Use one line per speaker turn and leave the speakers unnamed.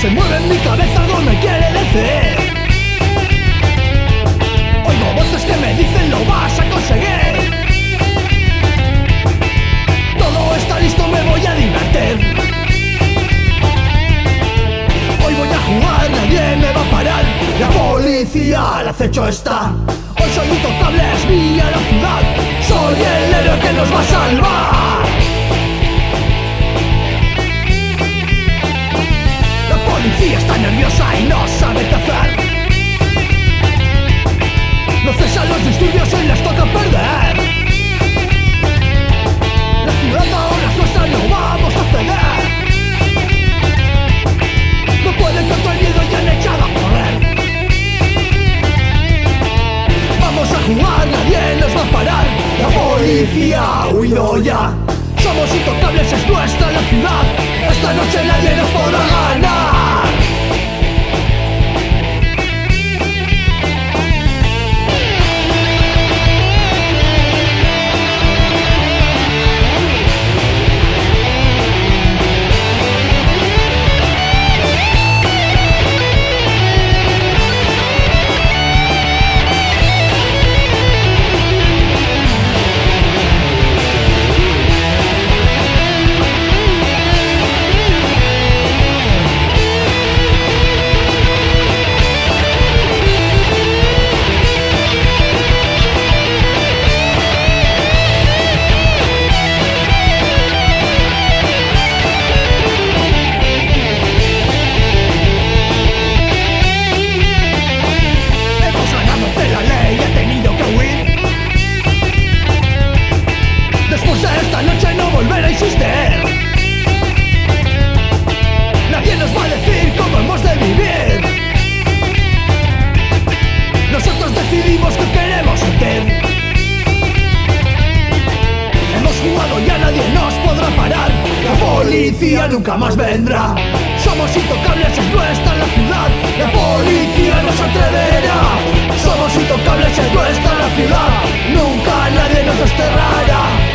se mueve en mi cabeza, algo me quiere decir. Oigo voces que me dicen lo vas a conseguir. Todo está listo, me voy a divertir. Hoy voy a jugar, nadie me va a parar. La policía al acecho está. Hoy soy intocable, es mía la ciudad. Soy el héroe que nos va a salvar. La policía está nerviosa y no sabe qué hacer. No cesan los disturbios, hoy les toca perder. La ciudad ahora es nuestra, no vamos a ceder. No pueden contra el miedo y han echado a correr. Vamos a jugar, nadie nos va a parar. La policía ha huido ya. Somos intocables, es nuestra la ciudad. Esta noche nadie nos podrá ganar. Esta noche no volverá a insistir. Nadie nos va a decir cómo hemos de vivir. Nosotros decidimos que queremos sentir. Hemos jugado y a nadie nos podrá parar. La policía nunca más vendrá. Somos intocables, es nuestra la ciudad. La policía no se atreverá. Somos intocables, es nuestra la ciudad. Nunca nadie nos desterrará.